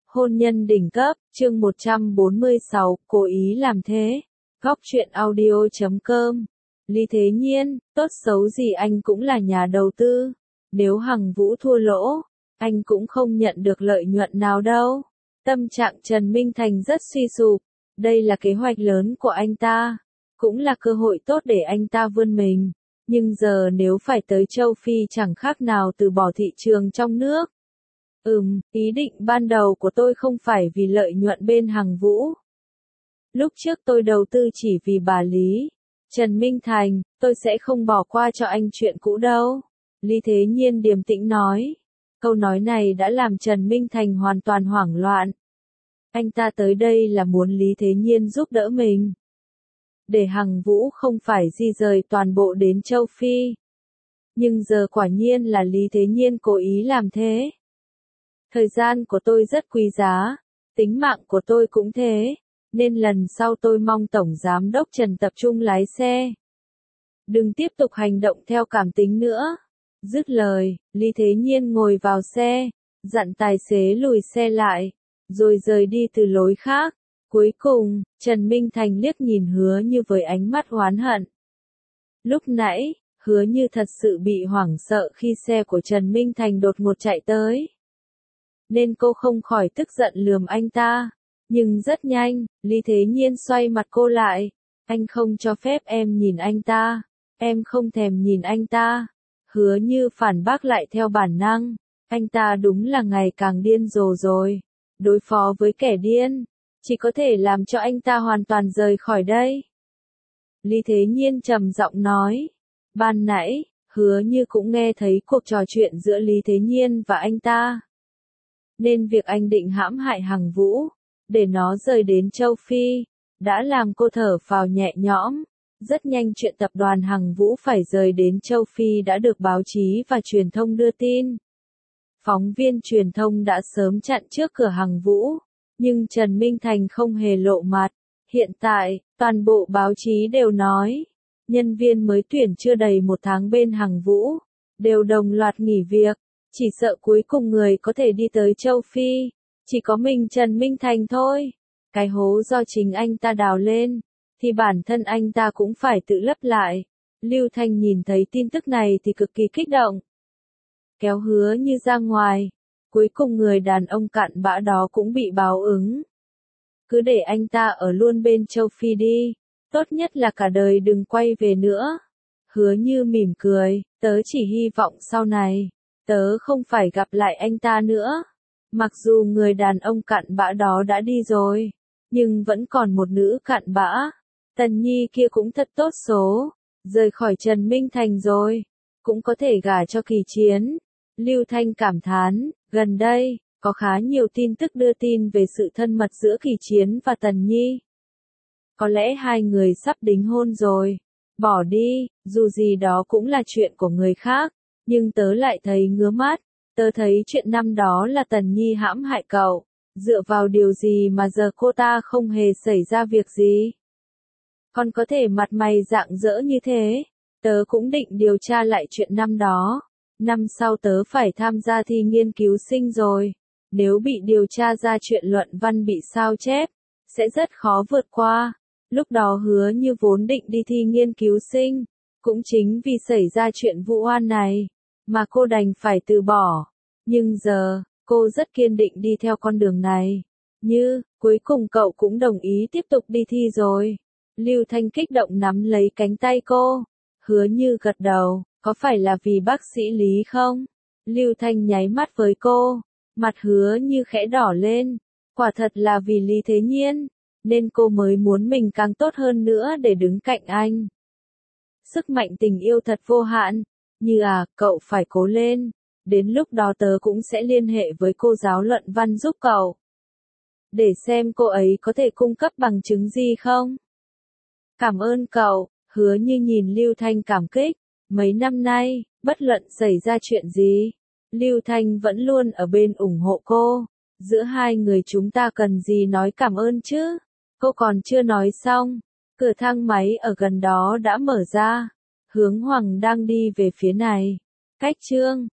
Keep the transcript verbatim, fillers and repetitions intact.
Hôn nhân đỉnh cấp, chương một trăm bốn mươi sáu, cố ý làm thế. Góc truyện audio chấm com. Lý Thế Nhiên, tốt xấu gì anh cũng là nhà đầu tư. Nếu Hằng Vũ thua lỗ, anh cũng không nhận được lợi nhuận nào đâu. Tâm trạng Trần Minh Thành rất suy sụp. Đây là kế hoạch lớn của anh ta. Cũng là cơ hội tốt để anh ta vươn mình. Nhưng giờ nếu phải tới châu Phi chẳng khác nào từ bỏ thị trường trong nước. Ừm, ý định ban đầu của tôi không phải vì lợi nhuận bên Hằng Vũ. Lúc trước tôi đầu tư chỉ vì bà Lý. Trần Minh Thành, tôi sẽ không bỏ qua cho anh chuyện cũ đâu. Lý Thế Nhiên điềm tĩnh nói. Câu nói này đã làm Trần Minh Thành hoàn toàn hoảng loạn. Anh ta tới đây là muốn Lý Thế Nhiên giúp đỡ mình. Để Hằng Vũ không phải di rời toàn bộ đến châu Phi. Nhưng giờ quả nhiên là Lý Thế Nhiên cố ý làm thế. Thời gian của tôi rất quý giá, tính mạng của tôi cũng thế, nên lần sau tôi mong Tổng Giám đốc Trần tập trung lái xe. Đừng tiếp tục hành động theo cảm tính nữa. Dứt lời, Lý Thế Nhiên ngồi vào xe, dặn tài xế lùi xe lại, rồi rời đi từ lối khác. Cuối cùng, Trần Minh Thành liếc nhìn Hứa Như với ánh mắt oán hận. Lúc nãy, Hứa Như thật sự bị hoảng sợ khi xe của Trần Minh Thành đột ngột chạy tới. Nên cô không khỏi tức giận lườm anh ta. Nhưng rất nhanh, Lý Thế Nhiên xoay mặt cô lại. Anh không cho phép em nhìn anh ta. Em không thèm nhìn anh ta. Hứa Như phản bác lại theo bản năng. Anh ta đúng là ngày càng điên rồ rồi. Đối phó với kẻ điên, chỉ có thể làm cho anh ta hoàn toàn rời khỏi đây. Lý Thế Nhiên trầm giọng nói. Ban nãy, Hứa Như cũng nghe thấy cuộc trò chuyện giữa Lý Thế Nhiên và anh ta. Nên việc anh định hãm hại Hằng Vũ, để nó rời đến châu Phi, đã làm cô thở phào nhẹ nhõm. Rất nhanh chuyện tập đoàn Hằng Vũ phải rời đến châu Phi đã được báo chí và truyền thông đưa tin. Phóng viên truyền thông đã sớm chặn trước cửa Hằng Vũ, nhưng Trần Minh Thành không hề lộ mặt. Hiện tại, toàn bộ báo chí đều nói, nhân viên mới tuyển chưa đầy một tháng bên Hằng Vũ, đều đồng loạt nghỉ việc. Chỉ sợ cuối cùng người có thể đi tới châu Phi, chỉ có mình Trần Minh Thành thôi. Cái hố do chính anh ta đào lên, thì bản thân anh ta cũng phải tự lấp lại. Lưu Thanh nhìn thấy tin tức này thì cực kỳ kích động. Kéo Hứa Như ra ngoài, cuối cùng người đàn ông cặn bã đó cũng bị báo ứng. Cứ để anh ta ở luôn bên châu Phi đi, tốt nhất là cả đời đừng quay về nữa. Hứa Như mỉm cười, tớ chỉ hy vọng sau này, tớ không phải gặp lại anh ta nữa. Mặc dù người đàn ông cặn bã đó đã đi rồi, nhưng vẫn còn một nữ cặn bã. Tần Nhi kia cũng thật tốt số, rời khỏi Trần Minh Thành rồi, cũng có thể gả cho Kỳ Chiến. Lưu Thanh cảm thán, gần đây, có khá nhiều tin tức đưa tin về sự thân mật giữa Kỳ Chiến và Tần Nhi. Có lẽ hai người sắp đính hôn rồi. Bỏ đi, dù gì đó cũng là chuyện của người khác. Nhưng tớ lại thấy ngứa mắt, tớ thấy chuyện năm đó là Tần Nhi hãm hại cậu, dựa vào điều gì mà giờ cô ta không hề xảy ra việc gì? Còn có thể mặt mày rạng rỡ như thế, tớ cũng định điều tra lại chuyện năm đó, năm sau tớ phải tham gia thi nghiên cứu sinh rồi, nếu bị điều tra ra chuyện luận văn bị sao chép, sẽ rất khó vượt qua. Lúc đó Hứa Như vốn định đi thi nghiên cứu sinh, cũng chính vì xảy ra chuyện vụ oan này mà cô đành phải từ bỏ. Nhưng giờ, cô rất kiên định đi theo con đường này. Như, cuối cùng cậu cũng đồng ý tiếp tục đi thi rồi. Lưu Thanh kích động nắm lấy cánh tay cô. Hứa Như gật đầu, có phải là vì bác sĩ Lý không? Lưu Thanh nháy mắt với cô. Mặt Hứa Như khẽ đỏ lên. Quả thật là vì Lý Thế Nhiên, nên cô mới muốn mình càng tốt hơn nữa để đứng cạnh anh. Sức mạnh tình yêu thật vô hạn. Như à, cậu phải cố lên. Đến lúc đó tớ cũng sẽ liên hệ với cô giáo luận văn giúp cậu. Để xem cô ấy có thể cung cấp bằng chứng gì không? Cảm ơn cậu. Hứa Như nhìn Lưu Thanh cảm kích. Mấy năm nay, bất luận xảy ra chuyện gì, Lưu Thanh vẫn luôn ở bên ủng hộ cô. Giữa hai người chúng ta cần gì nói cảm ơn chứ? Cô còn chưa nói xong. Cửa thang máy ở gần đó đã mở ra. Hướng Hoàng đang đi về phía này. Cách Trương,